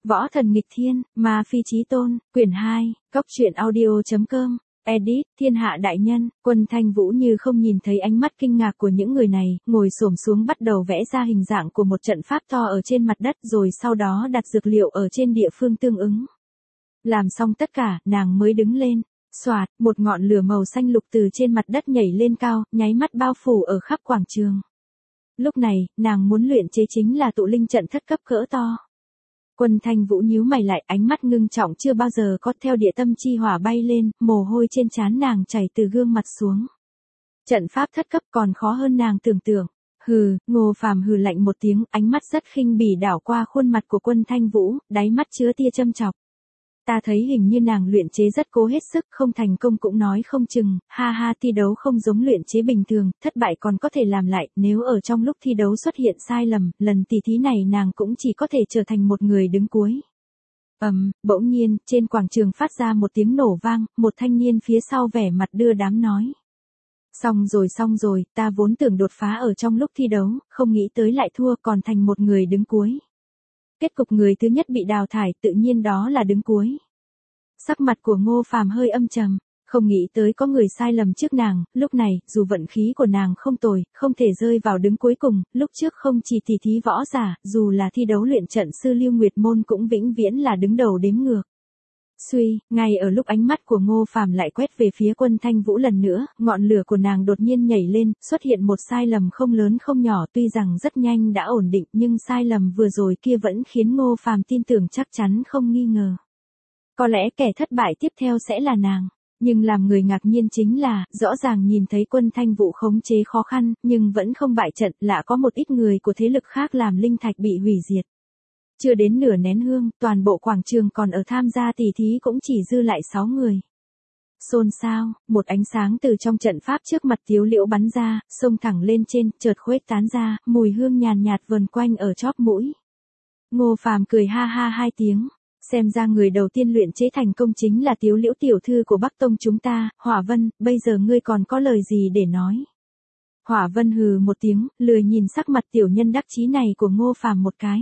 Võ thần nghịch thiên, ma phi chí tôn, quyển 2, cốc truyện audio.com, edit, thiên hạ đại nhân, Quân Thanh Vũ như không nhìn thấy ánh mắt kinh ngạc của những người này, ngồi xổm xuống bắt đầu vẽ ra hình dạng của một trận pháp to ở trên mặt đất rồi sau đó đặt dược liệu ở trên địa phương tương ứng. Làm xong tất cả, nàng mới đứng lên. Xoạt, một ngọn lửa màu xanh lục từ trên mặt đất nhảy lên cao, nháy mắt bao phủ ở khắp quảng trường. Lúc này, nàng muốn luyện chế chính là tụ linh trận thất cấp cỡ to. Quân Thanh Vũ nhíu mày lại, ánh mắt ngưng trọng chưa bao giờ có, theo địa tâm chi hỏa bay lên, mồ hôi trên trán nàng chảy từ gương mặt xuống. Trận pháp thất cấp còn khó hơn nàng tưởng tượng. Hừ, Ngô Phàm hừ lạnh một tiếng, ánh mắt rất khinh bỉ đảo qua khuôn mặt của Quân Thanh Vũ, đáy mắt chứa tia châm chọc. Ta thấy hình như nàng luyện chế rất cố hết sức, không thành công cũng nói không chừng, ha ha, thi đấu không giống luyện chế bình thường, thất bại còn có thể làm lại, nếu ở trong lúc thi đấu xuất hiện sai lầm, lần tỉ thí này nàng cũng chỉ có thể trở thành một người đứng cuối. Bỗng nhiên, trên quảng trường phát ra một tiếng nổ vang, một thanh niên phía sau vẻ mặt đưa đám nói. Xong rồi, ta vốn tưởng đột phá ở trong lúc thi đấu, không nghĩ tới lại thua còn thành một người đứng cuối. Kết cục người thứ nhất bị đào thải, tự nhiên đó là đứng cuối. Sắc mặt của Ngô Phàm hơi âm trầm, không nghĩ tới có người sai lầm trước nàng, lúc này, dù vận khí của nàng không tồi, không thể rơi vào đứng cuối cùng, lúc trước không chỉ tỉ thí võ giả, dù là thi đấu luyện trận sư Lưu Nguyệt Môn cũng vĩnh viễn là đứng đầu đếm ngược. Suy, ngay ở lúc ánh mắt của Ngô Phàm lại quét về phía Quân Thanh Vũ lần nữa, ngọn lửa của nàng đột nhiên nhảy lên, xuất hiện một sai lầm không lớn không nhỏ, tuy rằng rất nhanh đã ổn định, nhưng sai lầm vừa rồi kia vẫn khiến Ngô Phàm tin tưởng chắc chắn không nghi ngờ. Có lẽ kẻ thất bại tiếp theo sẽ là nàng, nhưng làm người ngạc nhiên chính là, rõ ràng nhìn thấy Quân Thanh Vũ khống chế khó khăn, nhưng vẫn không bại trận, lạ có một ít người của thế lực khác làm linh thạch bị hủy diệt. Chưa đến nửa nén hương, toàn bộ quảng trường còn ở tham gia tỉ thí cũng chỉ dư lại 6 người. Xôn xao, một ánh sáng từ trong trận pháp trước mặt Tiếu Liễu bắn ra, xông thẳng lên trên, chợt khuếch tán ra, mùi hương nhàn nhạt vần quanh ở chóp mũi. Ngô Phàm cười ha ha hai tiếng, xem ra người đầu tiên luyện chế thành công chính là Tiếu Liễu tiểu thư của Bắc Tông chúng ta, Hỏa Vân, bây giờ ngươi còn có lời gì để nói? Hỏa Vân hừ một tiếng, lười nhìn sắc mặt tiểu nhân đắc chí này của Ngô Phàm một cái.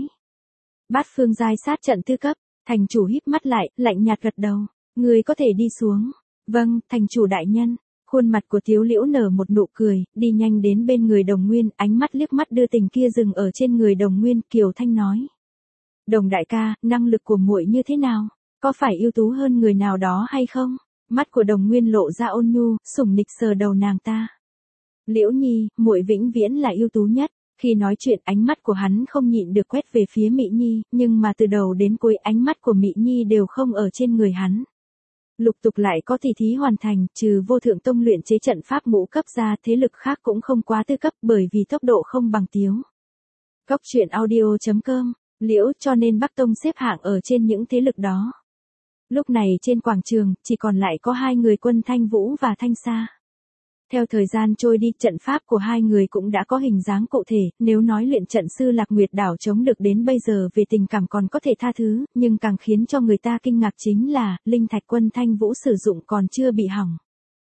Bát phương giai sát trận tư cấp, thành chủ híp mắt lại, lạnh nhạt gật đầu, người có thể đi xuống. Vâng, thành chủ đại nhân. Khuôn mặt của Tiếu Liễu nở một nụ cười, đi nhanh đến bên người Đồng Nguyên, ánh mắt liếc mắt đưa tình kia dừng ở trên người Đồng Nguyên, kiều thanh nói. Đồng đại ca, năng lực của muội như thế nào? Có phải ưu tú hơn người nào đó hay không? Mắt của Đồng Nguyên lộ ra ôn nhu, sủng nịch sờ đầu nàng ta. Liễu Nhi, muội vĩnh viễn là ưu tú nhất. Khi nói chuyện ánh mắt của hắn không nhịn được quét về phía Mỹ Nhi, nhưng mà từ đầu đến cuối ánh mắt của Mỹ Nhi đều không ở trên người hắn. Lục tục lại có tỉ thí hoàn thành, trừ Vô Thượng Tông luyện chế trận pháp ngũ cấp ra, thế lực khác cũng không quá tư cấp bởi vì tốc độ không bằng Tiếu. Cốc truyện audio.com, Liễu cho nên Bắc Tông xếp hạng ở trên những thế lực đó. Lúc này trên quảng trường, chỉ còn lại có hai người Quân Thanh Vũ và Thanh Sa. Theo thời gian trôi đi, trận pháp của hai người cũng đã có hình dáng cụ thể, nếu nói luyện trận sư Lạc Nguyệt Đảo chống được đến bây giờ về tình cảm còn có thể tha thứ, nhưng càng khiến cho người ta kinh ngạc chính là, linh thạch Quân Thanh Vũ sử dụng còn chưa bị hỏng.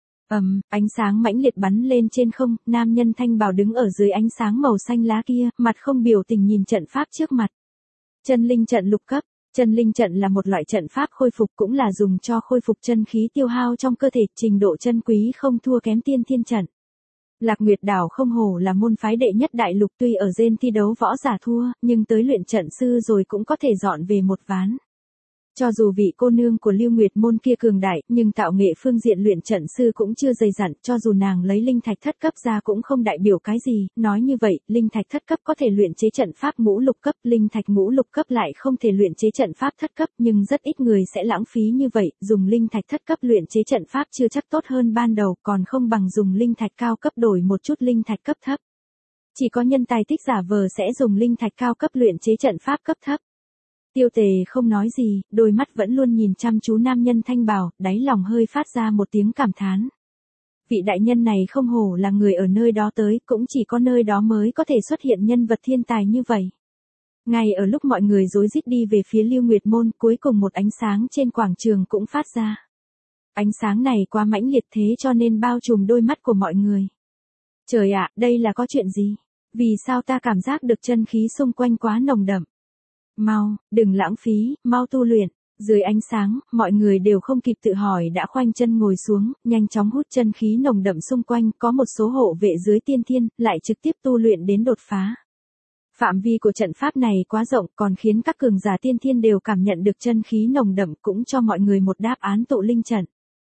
Ánh sáng mãnh liệt bắn lên trên không, nam nhân thanh bào đứng ở dưới ánh sáng màu xanh lá kia, mặt không biểu tình nhìn trận pháp trước mặt. Chân linh trận lục cấp. Chân linh trận là một loại trận pháp khôi phục cũng là dùng cho khôi phục chân khí tiêu hao trong cơ thể, trình độ chân quý không thua kém tiên thiên trận. Lạc Nguyệt Đảo không hổ là môn phái đệ nhất đại lục, tuy ở gen thi đấu võ giả thua, nhưng tới luyện trận sư rồi cũng có thể dọn về một ván. Cho dù vị cô nương của Lưu Nguyệt Môn kia cường đại, nhưng tạo nghệ phương diện luyện trận sư cũng chưa dày dặn, cho dù nàng lấy linh thạch thất cấp ra cũng không đại biểu cái gì, nói như vậy, linh thạch thất cấp có thể luyện chế trận pháp ngũ lục cấp, linh thạch ngũ lục cấp lại không thể luyện chế trận pháp thất cấp, nhưng rất ít người sẽ lãng phí như vậy, dùng linh thạch thất cấp luyện chế trận pháp chưa chắc tốt hơn ban đầu, còn không bằng dùng linh thạch cao cấp đổi một chút linh thạch cấp thấp. Chỉ có nhân tài tích giả vờ sẽ dùng linh thạch cao cấp luyện chế trận pháp cấp thấp. Tiêu Tề không nói gì, đôi mắt vẫn luôn nhìn chăm chú nam nhân thanh bào, đáy lòng hơi phát ra một tiếng cảm thán. Vị đại nhân này không hổ là người ở nơi đó tới, cũng chỉ có nơi đó mới có thể xuất hiện nhân vật thiên tài như vậy. Ngay ở lúc mọi người rối rít đi về phía Lưu Nguyệt Môn, cuối cùng một ánh sáng trên quảng trường cũng phát ra. Ánh sáng này quá mãnh liệt thế cho nên bao trùm đôi mắt của mọi người. Trời ạ, đây là có chuyện gì? Vì sao ta cảm giác được chân khí xung quanh quá nồng đậm? Mau, đừng lãng phí, mau tu luyện. Dưới ánh sáng, mọi người đều không kịp tự hỏi đã khoanh chân ngồi xuống, nhanh chóng hút chân khí nồng đậm xung quanh, có một số hộ vệ dưới tiên thiên, lại trực tiếp tu luyện đến đột phá. Phạm vi của trận pháp này quá rộng, còn khiến các cường giả tiên thiên đều cảm nhận được chân khí nồng đậm, cũng cho mọi người một đáp án tụ linh trận.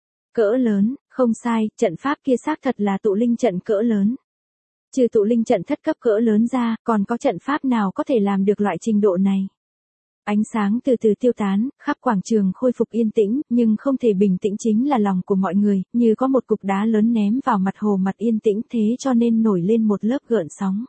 Cỡ lớn, không sai, trận pháp kia xác thật là tụ linh trận cỡ lớn. Trừ tụ linh trận thất cấp cỡ lớn ra, còn có trận pháp nào có thể làm được loại trình độ này? Ánh sáng từ từ tiêu tán, khắp quảng trường khôi phục yên tĩnh, nhưng không thể bình tĩnh chính là lòng của mọi người, như có một cục đá lớn ném vào mặt hồ mặt yên tĩnh thế cho nên nổi lên một lớp gợn sóng.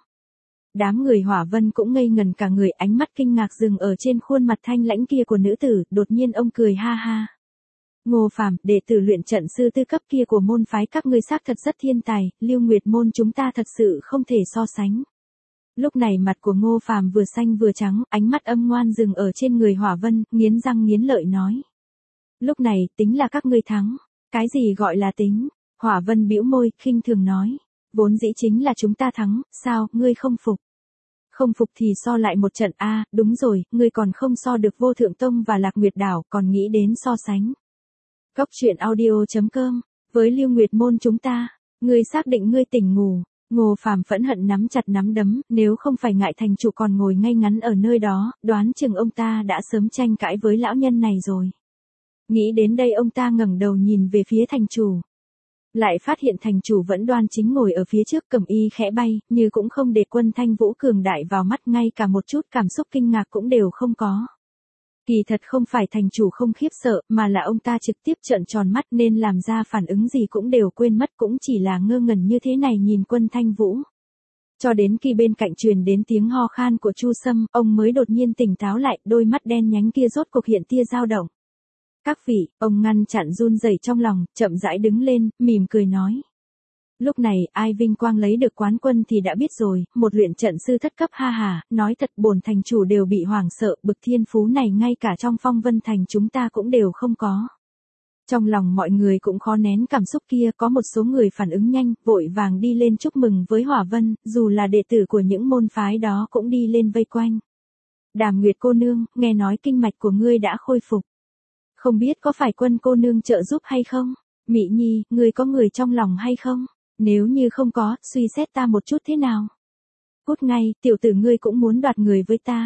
Đám người Hỏa Vân cũng ngây ngần cả người, ánh mắt kinh ngạc dừng ở trên khuôn mặt thanh lãnh kia của nữ tử, đột nhiên ông cười ha ha. Ngô Phàm, đệ tử luyện trận sư tư cấp kia của môn phái các ngươi xác thật rất thiên tài, Lưu Nguyệt môn chúng ta thật sự không thể so sánh. Lúc này mặt của Ngô Phàm vừa xanh vừa trắng, ánh mắt âm ngoan dừng ở trên người Hỏa Vân, nghiến răng nghiến lợi nói. Lúc này, tính là các ngươi thắng. Cái gì gọi là tính? Hỏa Vân bĩu môi, khinh thường nói. Vốn dĩ chính là chúng ta thắng, sao, ngươi không phục? Không phục thì so lại một trận a, đúng rồi, ngươi còn không so được Vô Thượng Tông và Lạc Nguyệt Đảo, còn nghĩ đến so sánh. Cốc truyện audio.com, với Lưu Nguyệt môn chúng ta, ngươi xác định ngươi tỉnh ngủ. Ngô Phàm phẫn hận nắm chặt nắm đấm, nếu không phải ngại thành chủ còn ngồi ngay ngắn ở nơi đó, đoán chừng ông ta đã sớm tranh cãi với lão nhân này rồi. Nghĩ đến đây ông ta ngẩng đầu nhìn về phía thành chủ. Lại phát hiện thành chủ vẫn đoan chính ngồi ở phía trước, cầm y khẽ bay, như cũng không để Quân Thanh Vũ cường đại vào mắt, ngay cả một chút cảm xúc kinh ngạc cũng đều không có. Kỳ thật không phải thành chủ không khiếp sợ, mà là ông ta trực tiếp trợn tròn mắt nên làm ra phản ứng gì cũng đều quên mất, cũng chỉ là ngơ ngẩn như thế này nhìn Quân Thanh Vũ. Cho đến khi bên cạnh truyền đến tiếng ho khan của Chu Sâm, ông mới đột nhiên tỉnh táo lại, đôi mắt đen nhánh kia rốt cuộc hiện tia dao động. Các vị, ông ngăn chặn run rẩy trong lòng, chậm rãi đứng lên, mỉm cười nói. Lúc này, ai vinh quang lấy được quán quân thì đã biết rồi, một luyện trận sư thất cấp ha hà, nói thật bổn thành chủ đều bị hoảng sợ, bực thiên phú này ngay cả trong Phong Vân Thành chúng ta cũng đều không có. Trong lòng mọi người cũng khó nén cảm xúc kia, có một số người phản ứng nhanh, vội vàng đi lên chúc mừng với Hỏa Vân, dù là đệ tử của những môn phái đó cũng đi lên vây quanh. Đàm Nguyệt cô nương, nghe nói kinh mạch của ngươi đã khôi phục. Không biết có phải Quân cô nương trợ giúp hay không? Mị Nhi, ngươi có người trong lòng hay không? Nếu như không có, suy xét ta một chút thế nào? Cút ngay, tiểu tử ngươi cũng muốn đoạt người với ta.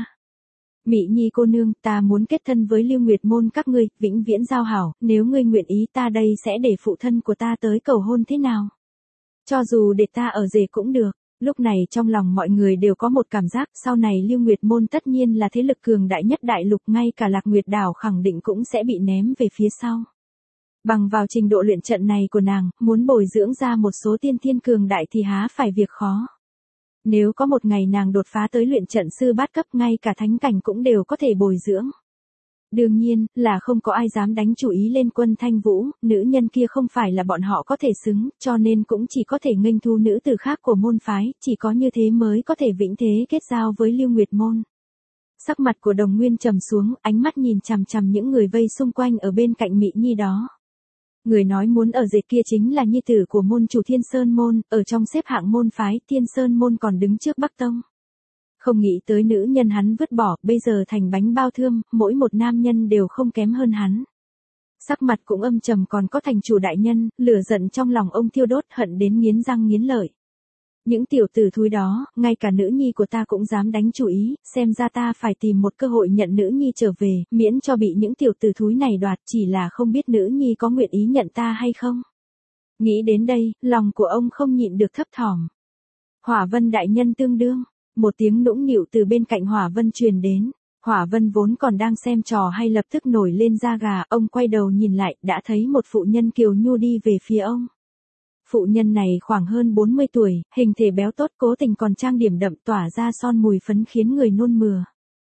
Mị Nhi cô nương, ta muốn kết thân với Lưu Nguyệt môn các ngươi, vĩnh viễn giao hảo, nếu ngươi nguyện ý ta đây sẽ để phụ thân của ta tới cầu hôn thế nào? Cho dù để ta ở rể cũng được. Lúc này trong lòng mọi người đều có một cảm giác, sau này Lưu Nguyệt môn tất nhiên là thế lực cường đại nhất đại lục, ngay cả Lạc Nguyệt đảo khẳng định cũng sẽ bị ném về phía sau. Bằng vào trình độ luyện trận này của nàng, muốn bồi dưỡng ra một số tiên thiên cường đại thì há phải việc khó. Nếu có một ngày nàng đột phá tới luyện trận sư bát cấp, ngay cả thánh cảnh cũng đều có thể bồi dưỡng. Đương nhiên, là không có ai dám đánh chủ ý lên Quân Thanh Vũ, nữ nhân kia không phải là bọn họ có thể xứng, cho nên cũng chỉ có thể nghênh thu nữ tử khác của môn phái, chỉ có như thế mới có thể vĩnh thế kết giao với Lưu Nguyệt môn. Sắc mặt của Đồng Nguyên trầm xuống, ánh mắt nhìn chằm chằm những người vây xung quanh ở bên cạnh Mị Nhi đó. Người nói muốn ở dệt kia chính là nhi tử của môn chủ Thiên Sơn môn, ở trong xếp hạng môn phái, Thiên Sơn môn còn đứng trước Bắc Tông. Không nghĩ tới nữ nhân hắn vứt bỏ, bây giờ thành bánh bao thơm, mỗi một nam nhân đều không kém hơn hắn. Sắc mặt cũng âm trầm, còn có thành chủ đại nhân, lửa giận trong lòng ông thiêu đốt, hận đến nghiến răng nghiến lợi. Những tiểu tử thúi đó, ngay cả nữ nhi của ta cũng dám đánh chủ ý, xem ra ta phải tìm một cơ hội nhận nữ nhi trở về, miễn cho bị những tiểu tử thúi này đoạt, chỉ là không biết nữ nhi có nguyện ý nhận ta hay không. Nghĩ đến đây, lòng của ông không nhịn được thấp thỏm. Hỏa Vân đại nhân tương đương, một tiếng nũng nịu từ bên cạnh Hỏa Vân truyền đến. Hỏa Vân vốn còn đang xem trò hay lập tức nổi lên da gà, ông quay đầu nhìn lại, đã thấy một phụ nhân kiều nhu đi về phía ông. Phụ nhân này khoảng hơn 40 tuổi, hình thể béo tốt, cố tình còn trang điểm đậm, tỏa ra son mùi phấn khiến người nôn mửa.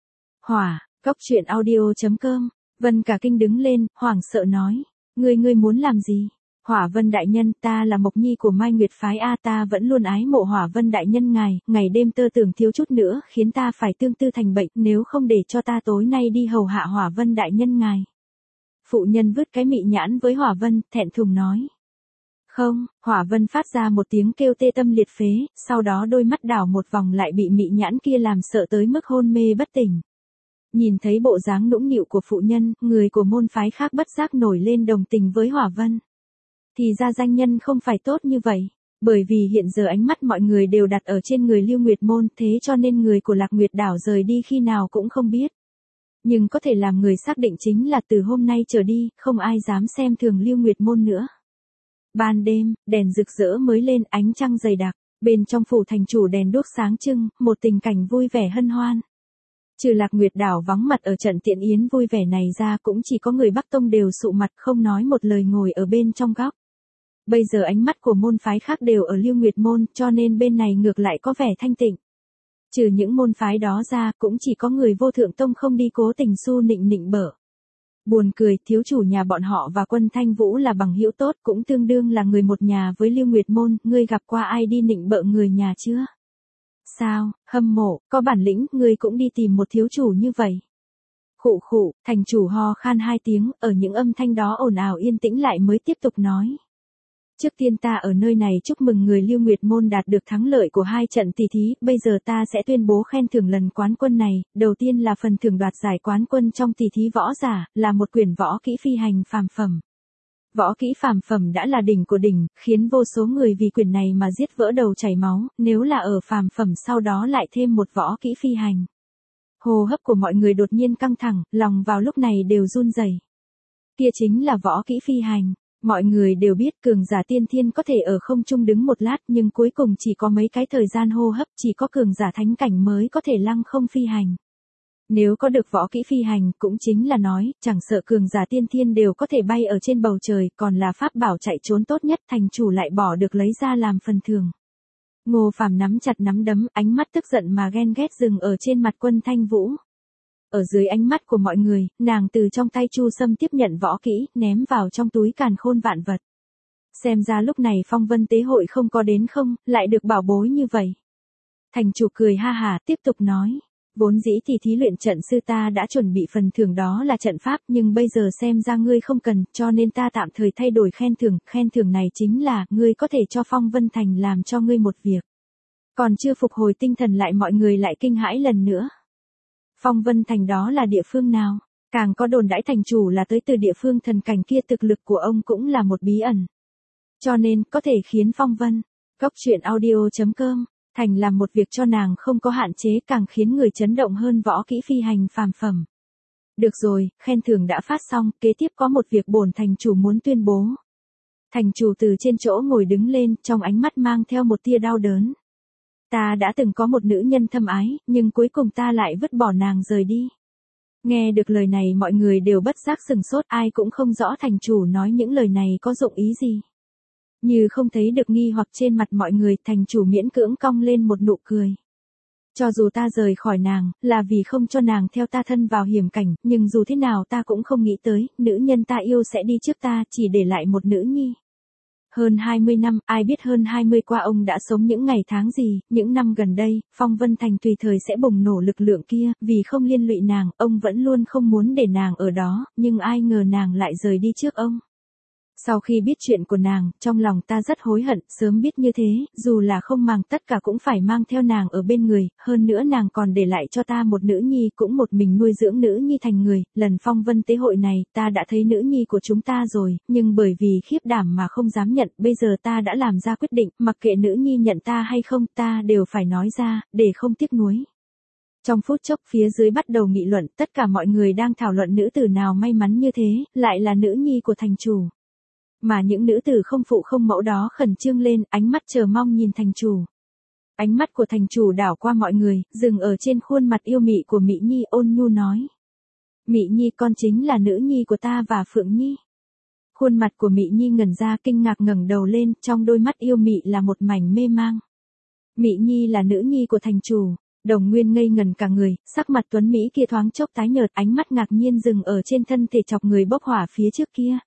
Cốc truyện audio.com, Vân cả kinh đứng lên, hoảng sợ nói. Ngươi muốn làm gì? Hỏa Vân đại nhân, ta là Mộc Nhi của Mai Nguyệt phái A, ta vẫn luôn ái mộ Hỏa Vân đại nhân ngài, ngày đêm tơ tưởng thiếu chút nữa, khiến ta phải tương tư thành bệnh, nếu không để cho ta tối nay đi hầu hạ Hỏa Vân đại nhân ngài. Phụ nhân vứt cái mị nhãn với Hỏa Vân, thẹn thùng nói. Không, Hỏa Vân phát ra một tiếng kêu tê tâm liệt phế, sau đó đôi mắt đảo một vòng lại bị mị nhãn kia làm sợ tới mức hôn mê bất tỉnh. Nhìn thấy bộ dáng nũng nịu của phụ nhân, người của môn phái khác bất giác nổi lên đồng tình với Hỏa Vân. Thì ra danh nhân không phải tốt như vậy. Bởi vì hiện giờ ánh mắt mọi người đều đặt ở trên người Lưu Nguyệt Môn, thế cho nên người của Lạc Nguyệt đảo rời đi khi nào cũng không biết. Nhưng có thể làm người xác định chính là từ hôm nay trở đi, không ai dám xem thường Lưu Nguyệt Môn nữa. Ban đêm, đèn rực rỡ mới lên, ánh trăng dày đặc, bên trong phủ thành chủ đèn đuốc sáng trưng, một tình cảnh vui vẻ hân hoan. Trừ Lạc Nguyệt đảo vắng mặt ở trận tiện yến vui vẻ này ra, cũng chỉ có người Bắc Tông đều sụ mặt không nói một lời ngồi ở bên trong góc. Bây giờ ánh mắt của môn phái khác đều ở Lưu Nguyệt Môn, cho nên bên này ngược lại có vẻ thanh tịnh. Trừ những môn phái đó ra, cũng chỉ có người Vô Thượng Tông không đi cố tình su nịnh nịnh bợ. Buồn cười, thiếu chủ nhà bọn họ và Quân Thanh Vũ là bằng hữu tốt, cũng tương đương là người một nhà với Lưu Nguyệt Môn, ngươi gặp qua ai đi nịnh bợ người nhà chưa? Sao, hâm mộ, có bản lĩnh, ngươi cũng đi tìm một thiếu chủ như vậy. Khụ khụ, thành chủ ho khan 2 tiếng, ở những âm thanh đó ồn ào yên tĩnh lại mới tiếp tục nói. Trước tiên ta ở nơi này chúc mừng người Lưu Nguyệt Môn đạt được thắng lợi của 2 trận tỷ thí, bây giờ ta sẽ tuyên bố khen thưởng lần quán quân này, đầu tiên là phần thưởng đoạt giải quán quân trong tỷ thí võ giả, là một quyển võ kỹ phi hành phàm phẩm. Võ kỹ phàm phẩm đã là đỉnh của đỉnh, khiến vô số người vì quyển này mà giết vỡ đầu chảy máu, nếu là ở phàm phẩm sau đó lại thêm một võ kỹ phi hành. Hô hấp của mọi người đột nhiên căng thẳng, lòng vào lúc này đều run rẩy. Kia chính là võ kỹ phi hành. Mọi người đều biết cường giả tiên thiên có thể ở không trung đứng một lát, nhưng cuối cùng chỉ có mấy cái thời gian hô hấp, chỉ có cường giả thánh cảnh mới có thể lăng không phi hành. Nếu có được võ kỹ phi hành, cũng chính là nói, chẳng sợ cường giả tiên thiên đều có thể bay ở trên bầu trời, còn là pháp bảo chạy trốn tốt nhất, thành chủ lại bỏ được lấy ra làm phần thưởng. Ngô Phàm nắm chặt nắm đấm, ánh mắt tức giận mà ghen ghét dừng ở trên mặt Quân Thanh Vũ. Ở dưới ánh mắt của mọi người, nàng từ trong tay Chu Sâm tiếp nhận võ kỹ, ném vào trong túi càn khôn vạn vật. Xem ra lúc này phong vân tế hội không có đến không, lại được bảo bối như vậy. Thành chủ cười ha hả, tiếp tục nói. Vốn dĩ thì thí luyện trận sư ta đã chuẩn bị phần thưởng đó là trận pháp, nhưng bây giờ xem ra ngươi không cần, cho nên ta tạm thời thay đổi khen thưởng này chính là, ngươi có thể cho Phong Vân Thành làm cho ngươi một việc. Còn chưa phục hồi tinh thần lại mọi người lại kinh hãi lần nữa. Phong Vân Thành đó là địa phương nào? Càng có đồn đãi thành chủ là tới từ địa phương thần cảnh kia, thực lực của ông cũng là một bí ẩn. Cho nên, có thể khiến Phong Vân, Cốc Truyện Audio.com, Thành làm một việc cho nàng không có hạn chế, càng khiến người chấn động hơn võ kỹ phi hành phàm phẩm. Được rồi, khen thưởng đã phát xong, kế tiếp có một việc bổn thành chủ muốn tuyên bố. Thành chủ từ trên chỗ ngồi đứng lên, trong ánh mắt mang theo một tia đau đớn. Ta đã từng có một nữ nhân thâm ái, nhưng cuối cùng ta lại vứt bỏ nàng rời đi. Nghe được lời này mọi người đều bất giác sừng sốt, ai cũng không rõ thành chủ nói những lời này có dụng ý gì. Như không thấy được nghi hoặc trên mặt mọi người, thành chủ miễn cưỡng cong lên một nụ cười. Cho dù ta rời khỏi nàng, là vì không cho nàng theo ta thân vào hiểm cảnh, nhưng dù thế nào ta cũng không nghĩ tới, nữ nhân ta yêu sẽ đi trước ta, chỉ để lại một nữ nhi. Hơn 20 năm, ai biết hơn 20 qua ông đã sống những ngày tháng gì, những năm gần đây, Phong Vân Thành tùy thời sẽ bùng nổ lực lượng kia, vì không liên lụy nàng, ông vẫn luôn không muốn để nàng ở đó, nhưng ai ngờ nàng lại rời đi trước ông. Sau khi biết chuyện của nàng, trong lòng ta rất hối hận, sớm biết như thế, dù là không mang tất cả cũng phải mang theo nàng ở bên người, hơn nữa nàng còn để lại cho ta một nữ nhi, cũng một mình nuôi dưỡng nữ nhi thành người, lần Phong Vân tế hội này, ta đã thấy nữ nhi của chúng ta rồi, nhưng bởi vì khiếp đảm mà không dám nhận, bây giờ ta đã làm ra quyết định, mặc kệ nữ nhi nhận ta hay không, ta đều phải nói ra, để không tiếc nuối. Trong phút chốc phía dưới bắt đầu nghị luận, tất cả mọi người đang thảo luận nữ tử nào may mắn như thế, lại là nữ nhi của thành chủ. Mà những nữ tử không phụ không mẫu đó khẩn trương lên, ánh mắt chờ mong nhìn thành chủ. Ánh mắt của thành chủ đảo qua mọi người, dừng ở trên khuôn mặt yêu mị của Mỹ Nhi, ôn nhu nói. Mỹ Nhi, con chính là nữ nhi của ta và Phượng Nhi. Khuôn mặt của Mỹ Nhi ngẩn ra, kinh ngạc ngẩng đầu lên, trong đôi mắt yêu mị là một mảnh mê mang. Mỹ Nhi là nữ nhi của thành chủ. Đồng Nguyên ngây ngần cả người, sắc mặt tuấn Mỹ kia thoáng chốc tái nhợt, ánh mắt ngạc nhiên dừng ở trên thân thể chọc người bốc hỏa phía trước kia.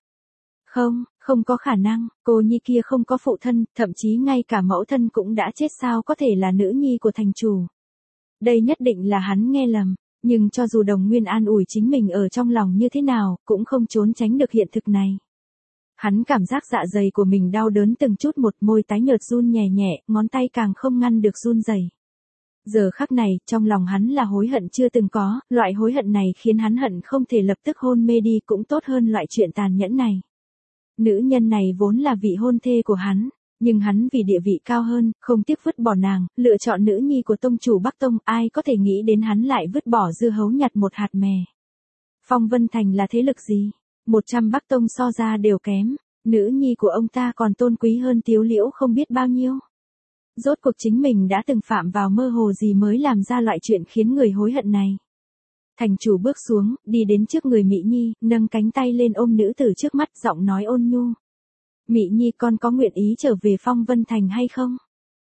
Không có khả năng, cô nhi kia không có phụ thân, thậm chí ngay cả mẫu thân cũng đã chết, sao có thể là nữ nhi của thành chủ. Đây nhất định là hắn nghe lầm, nhưng cho dù Đồng Nguyên an ủi chính mình ở trong lòng như thế nào, cũng không trốn tránh được hiện thực này. Hắn cảm giác dạ dày của mình đau đớn từng chút một, môi tái nhợt run nhẹ nhẹ, ngón tay càng không ngăn được run rẩy. Giờ khắc này, trong lòng hắn là hối hận chưa từng có, loại hối hận này khiến hắn hận không thể lập tức hôn mê đi cũng tốt hơn loại chuyện tàn nhẫn này. Nữ nhân này vốn là vị hôn thê của hắn, nhưng hắn vì địa vị cao hơn, không tiếc vứt bỏ nàng, lựa chọn nữ nhi của tông chủ Bắc Tông, ai có thể nghĩ đến hắn lại vứt bỏ dưa hấu nhặt một hạt mè. Phong Vân Thành là thế lực gì? 100 Bắc Tông so ra đều kém, nữ nhi của ông ta còn tôn quý hơn Tiếu Liễu không biết bao nhiêu. Rốt cuộc chính mình đã từng phạm vào mơ hồ gì mới làm ra loại chuyện khiến người hối hận này. Thành chủ bước xuống, đi đến trước người Mị Nhi, nâng cánh tay lên ôm nữ tử trước mắt, giọng nói ôn nhu. Mị Nhi, con có nguyện ý trở về Phong Vân Thành hay không?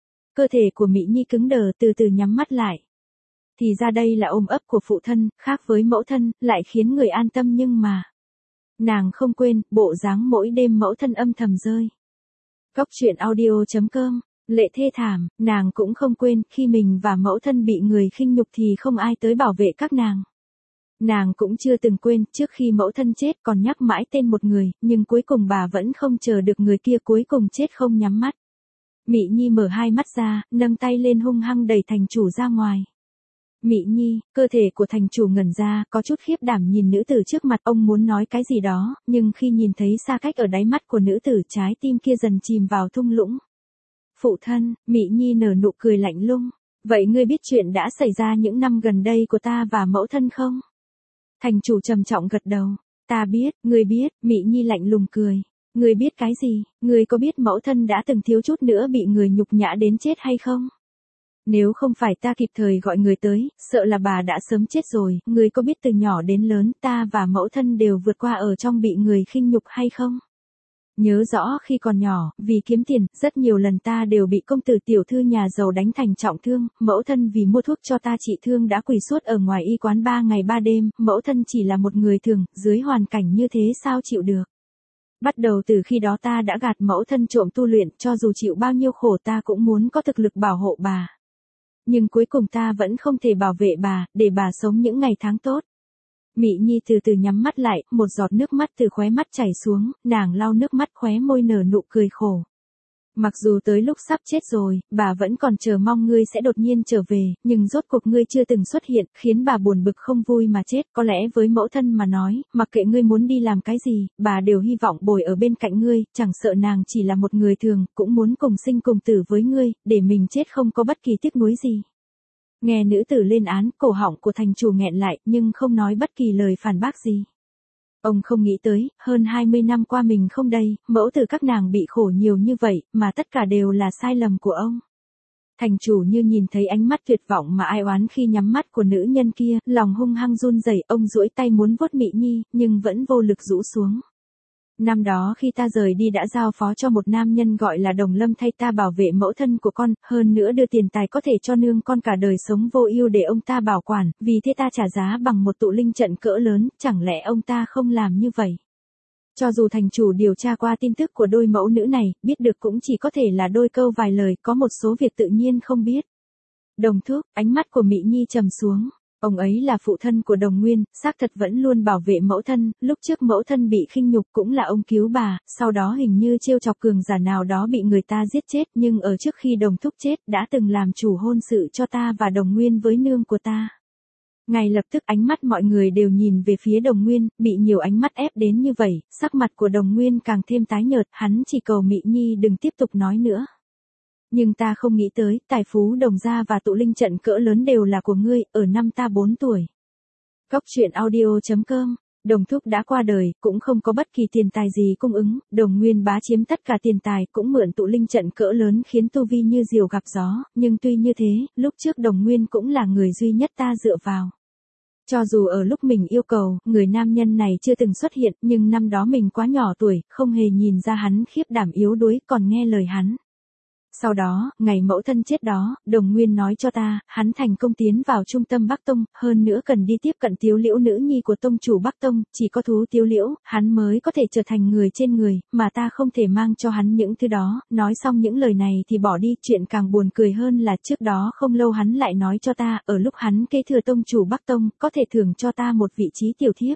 Cơ thể của Mị Nhi cứng đờ, từ từ nhắm mắt lại. Thì ra đây là ôm ấp của phụ thân, khác với mẫu thân, lại khiến người an tâm nhưng mà. Nàng không quên, bộ dáng mỗi đêm mẫu thân âm thầm rơi. Cóc truyện audio.com, lệ thê thảm, nàng cũng không quên, khi mình và mẫu thân bị người khinh nhục thì không ai tới bảo vệ các nàng. Nàng cũng chưa từng quên, trước khi mẫu thân chết còn nhắc mãi tên một người, nhưng cuối cùng bà vẫn không chờ được người kia cuối cùng chết không nhắm mắt. Mị Nhi mở hai mắt ra, nâng tay lên hung hăng đẩy thành chủ ra ngoài. Mị Nhi, cơ thể của thành chủ ngẩn ra, có chút khiếp đảm nhìn nữ tử trước mặt, ông muốn nói cái gì đó, nhưng khi nhìn thấy xa cách ở đáy mắt của nữ tử, trái tim kia dần chìm vào thung lũng. Phụ thân, Mị Nhi nở nụ cười lạnh lùng. Vậy ngươi biết chuyện đã xảy ra những năm gần đây của ta và mẫu thân không? Thành chủ trầm trọng gật đầu. Ta biết, ngươi biết, Mị Nhi lạnh lùng cười. Ngươi biết cái gì? Ngươi có biết mẫu thân đã từng thiếu chút nữa bị người nhục nhã đến chết hay không? Nếu không phải ta kịp thời gọi người tới, sợ là bà đã sớm chết rồi. Ngươi có biết từ nhỏ đến lớn ta và mẫu thân đều vượt qua ở trong bị người khinh nhục hay không? Nhớ rõ khi còn nhỏ, vì kiếm tiền, rất nhiều lần ta đều bị công tử tiểu thư nhà giàu đánh thành trọng thương, mẫu thân vì mua thuốc cho ta trị thương đã quỳ suốt ở ngoài y quán 3 ngày 3 đêm, mẫu thân chỉ là một người thường, dưới hoàn cảnh như thế sao chịu được. Bắt đầu từ khi đó ta đã gạt mẫu thân trộm tu luyện, cho dù chịu bao nhiêu khổ ta cũng muốn có thực lực bảo hộ bà. Nhưng cuối cùng ta vẫn không thể bảo vệ bà, để bà sống những ngày tháng tốt. Mị Nhi từ từ nhắm mắt lại, một giọt nước mắt từ khóe mắt chảy xuống, nàng lau nước mắt khóe môi nở nụ cười khổ. Mặc dù tới lúc sắp chết rồi, bà vẫn còn chờ mong ngươi sẽ đột nhiên trở về, nhưng rốt cuộc ngươi chưa từng xuất hiện, khiến bà buồn bực không vui mà chết. Có lẽ với mẫu thân mà nói, mặc kệ ngươi muốn đi làm cái gì, bà đều hy vọng bồi ở bên cạnh ngươi, chẳng sợ nàng chỉ là một người thường, cũng muốn cùng sinh cùng tử với ngươi, để mình chết không có bất kỳ tiếc nuối gì. Nghe nữ tử lên án, cổ họng của thành chủ nghẹn lại, nhưng không nói bất kỳ lời phản bác gì. Ông không nghĩ tới, hơn 20 năm qua mình không đây, mẫu tử các nàng bị khổ nhiều như vậy, mà tất cả đều là sai lầm của ông. Thành chủ như nhìn thấy ánh mắt tuyệt vọng mà ai oán khi nhắm mắt của nữ nhân kia, lòng hung hăng run rẩy, ông duỗi tay muốn vuốt Mị Nhi, nhưng vẫn vô lực rũ xuống. Năm đó khi ta rời đi đã giao phó cho một nam nhân gọi là Đồng Lâm thay ta bảo vệ mẫu thân của con, hơn nữa đưa tiền tài có thể cho nương con cả đời sống vô ưu để ông ta bảo quản, vì thế ta trả giá bằng một tụ linh trận cỡ lớn, chẳng lẽ ông ta không làm như vậy? Cho dù thành chủ điều tra qua tin tức của đôi mẫu nữ này, biết được cũng chỉ có thể là đôi câu vài lời, có một số việc tự nhiên không biết. Đồng thúc, ánh mắt của Mị Nhi trầm xuống. Ông ấy là phụ thân của Đồng Nguyên, xác thật vẫn luôn bảo vệ mẫu thân, lúc trước mẫu thân bị khinh nhục cũng là ông cứu bà, sau đó hình như trêu chọc cường giả nào đó bị người ta giết chết, nhưng ở trước khi Đồng thúc chết đã từng làm chủ hôn sự cho ta và Đồng Nguyên với nương của ta. Ngay lập tức ánh mắt mọi người đều nhìn về phía Đồng Nguyên, bị nhiều ánh mắt ép đến như vậy, sắc mặt của Đồng Nguyên càng thêm tái nhợt, hắn chỉ cầu Mị Nhi đừng tiếp tục nói nữa. Nhưng ta không nghĩ tới, tài phú Đồng gia và tụ linh trận cỡ lớn đều là của ngươi, ở năm ta 4 tuổi. Cóc truyện audio.com, Đồng thúc đã qua đời, cũng không có bất kỳ tiền tài gì cung ứng, Đồng Nguyên bá chiếm tất cả tiền tài, cũng mượn tụ linh trận cỡ lớn khiến tu vi như diều gặp gió, nhưng tuy như thế, lúc trước Đồng Nguyên cũng là người duy nhất ta dựa vào. Cho dù ở lúc mình yêu cầu, người nam nhân này chưa từng xuất hiện, nhưng năm đó mình quá nhỏ tuổi, không hề nhìn ra hắn khiếp đảm yếu đuối, còn nghe lời hắn. Sau đó, ngày mẫu thân chết đó, Đồng Nguyên nói cho ta, hắn thành công tiến vào trung tâm Bắc Tông, hơn nữa cần đi tiếp cận Tiếu Liễu nữ nhi của tông chủ Bắc Tông, chỉ có thú Tiếu Liễu, hắn mới có thể trở thành người trên người, mà ta không thể mang cho hắn những thứ đó. Nói xong những lời này thì bỏ đi, chuyện càng buồn cười hơn là trước đó không lâu hắn lại nói cho ta, ở lúc hắn kế thừa tông chủ Bắc Tông, có thể thưởng cho ta một vị trí tiểu thiếp.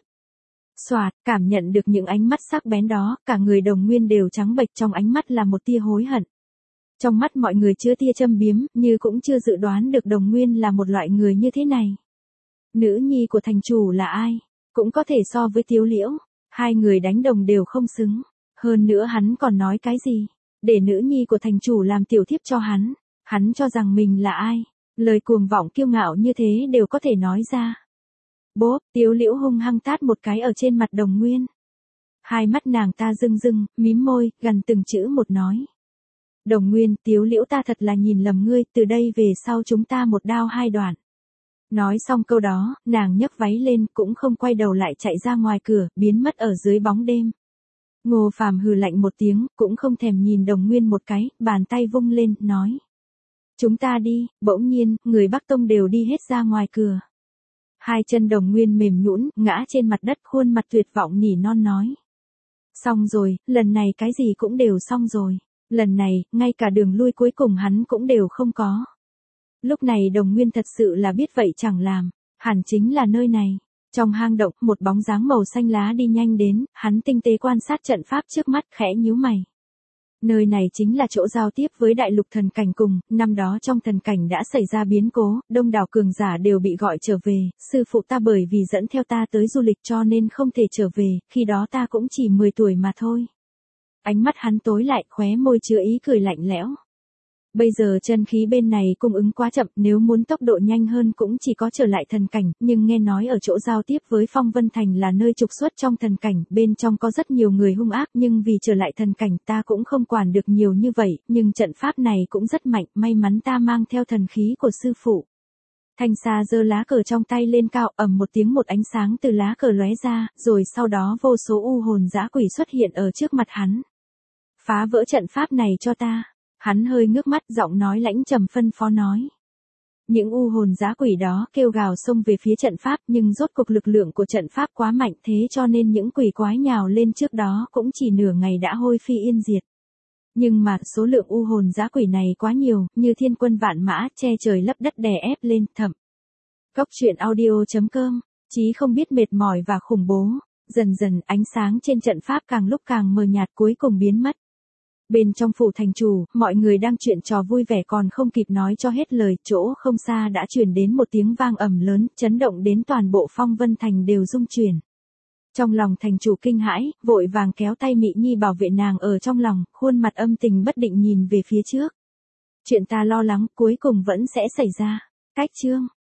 Soạt, cảm nhận được những ánh mắt sắc bén đó, cả người Đồng Nguyên đều trắng bệch, trong ánh mắt là một tia hối hận. Trong mắt mọi người chứa tia châm biếm, như cũng chưa dự đoán được Đồng Nguyên là một loại người như thế này. Nữ nhi của thành chủ là ai? Cũng có thể so với Tiếu Liễu. Hai người đánh đồng đều không xứng. Hơn nữa hắn còn nói cái gì? Để nữ nhi của thành chủ làm tiểu thiếp cho hắn. Hắn cho rằng mình là ai? Lời cuồng vọng kiêu ngạo như thế đều có thể nói ra. Bốp, Tiếu Liễu hung hăng tát một cái ở trên mặt Đồng Nguyên. Hai mắt nàng ta rưng rưng, mím môi, gần từng chữ một nói. Đồng Nguyên, Tiếu Liễu ta thật là nhìn lầm ngươi, từ đây về sau chúng ta một đao hai đoạn. Nói xong câu đó, nàng nhấc váy lên, cũng không quay đầu lại chạy ra ngoài cửa, biến mất ở dưới bóng đêm. Ngô Phàm hừ lạnh một tiếng, cũng không thèm nhìn Đồng Nguyên một cái, bàn tay vung lên, nói. Chúng ta đi, bỗng nhiên, người Bắc Tông đều đi hết ra ngoài cửa. Hai chân Đồng Nguyên mềm nhũn, ngã trên mặt đất, khuôn mặt tuyệt vọng nỉ non nói. Xong rồi, lần này cái gì cũng đều xong rồi. Lần này, ngay cả đường lui cuối cùng hắn cũng đều không có. Lúc này Đồng Nguyên thật sự là biết vậy chẳng làm, hẳn chính là nơi này. Trong hang động, một bóng dáng màu xanh lá đi nhanh đến, hắn tinh tế quan sát trận pháp trước mắt, khẽ nhíu mày. Nơi này chính là chỗ giao tiếp với đại lục thần cảnh cùng, năm đó trong thần cảnh đã xảy ra biến cố, đông đảo cường giả đều bị gọi trở về, sư phụ ta bởi vì dẫn theo ta tới du lịch cho nên không thể trở về, khi đó ta cũng chỉ 10 tuổi mà thôi. Ánh mắt hắn tối lại, khóe môi chứa ý cười lạnh lẽo. Bây giờ chân khí bên này cung ứng quá chậm, nếu muốn tốc độ nhanh hơn cũng chỉ có trở lại thần cảnh, nhưng nghe nói ở chỗ giao tiếp với Phong Vân Thành là nơi trục xuất trong thần cảnh, bên trong có rất nhiều người hung ác, nhưng vì trở lại thần cảnh ta cũng không quản được nhiều như vậy, nhưng trận pháp này cũng rất mạnh, may mắn ta mang theo thần khí của sư phụ. Thanh Sa giơ lá cờ trong tay lên cao, ầm một tiếng, một ánh sáng từ lá cờ lóe ra, rồi sau đó vô số u hồn dã quỷ xuất hiện ở trước mặt hắn. Phá vỡ trận pháp này cho ta. Hắn hơi ngước mắt, giọng nói lãnh trầm phân phó nói. Những u hồn dã quỷ đó kêu gào xông về phía trận pháp, nhưng rốt cuộc lực lượng của trận pháp quá mạnh, thế cho nên những quỷ quái nhào lên trước đó cũng chỉ nửa ngày đã hôi phi yên diệt. Nhưng mà số lượng u hồn dã quỷ này quá nhiều, như thiên quân vạn mã, che trời lấp đất đè ép lên, thậm. Cốc truyện audio.com, chí không biết mệt mỏi và khủng bố. Dần dần ánh sáng trên trận pháp càng lúc càng mờ nhạt, cuối cùng biến mất. Bên trong phủ thành chủ, mọi người đang chuyện trò vui vẻ còn không kịp nói cho hết lời, chỗ không xa đã truyền đến một tiếng vang ầm lớn, chấn động đến toàn bộ Phong Vân Thành đều rung chuyển. Trong lòng thành chủ kinh hãi, vội vàng kéo tay Mị Nhi bảo vệ nàng ở trong lòng, khuôn mặt âm tình bất định nhìn về phía trước. Chuyện ta lo lắng cuối cùng vẫn sẽ xảy ra. Cách chương